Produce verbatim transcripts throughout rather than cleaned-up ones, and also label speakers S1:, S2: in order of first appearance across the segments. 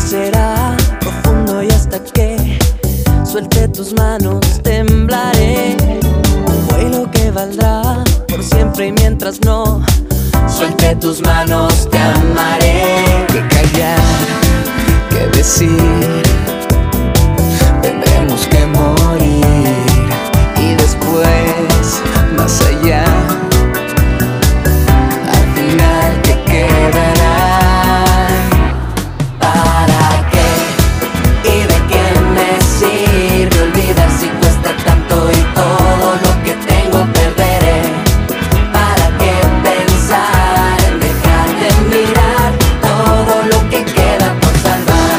S1: será profundo y hasta que suelte tus manos temblaré. Fue lo que valdrá por siempre y mientras no suelte tus manos te amaré.
S2: Que callar, que decir, tenemos que morir y después más allá. Al final te quedará.
S1: ¿Para qué? ¿Y de qué me sirve olvidar si cuesta tanto y todo lo que tengo perderé? ¿Para qué pensar en dejar de mirar todo lo que queda por salvar?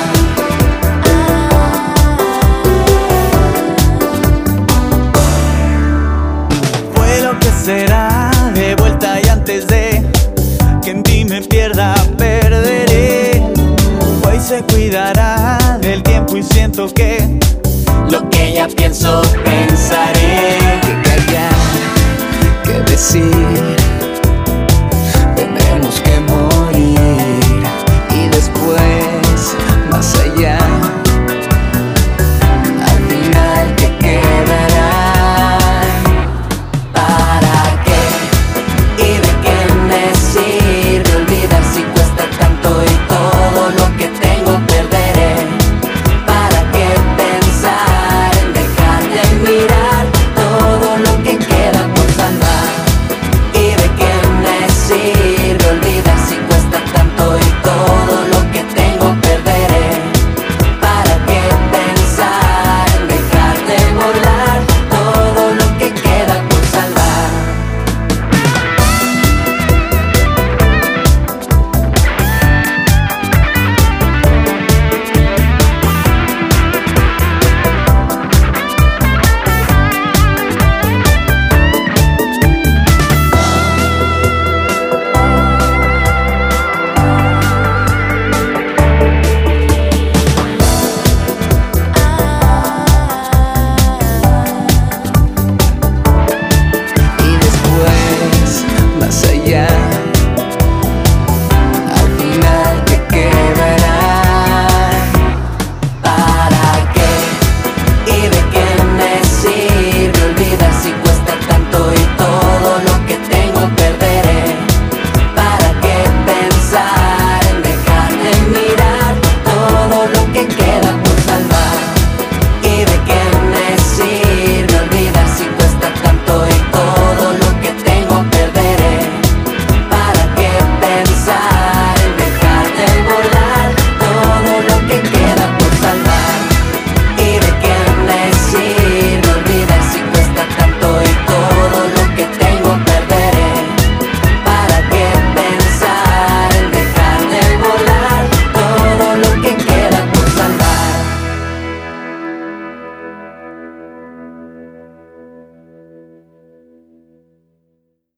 S3: Fue lo que será de vuelta y antes de que en ti me pierda, perderé. Hoy se cuidará del tiempo y siento que
S1: Lo que ya pienso pensaré.
S2: Que callar, que decir,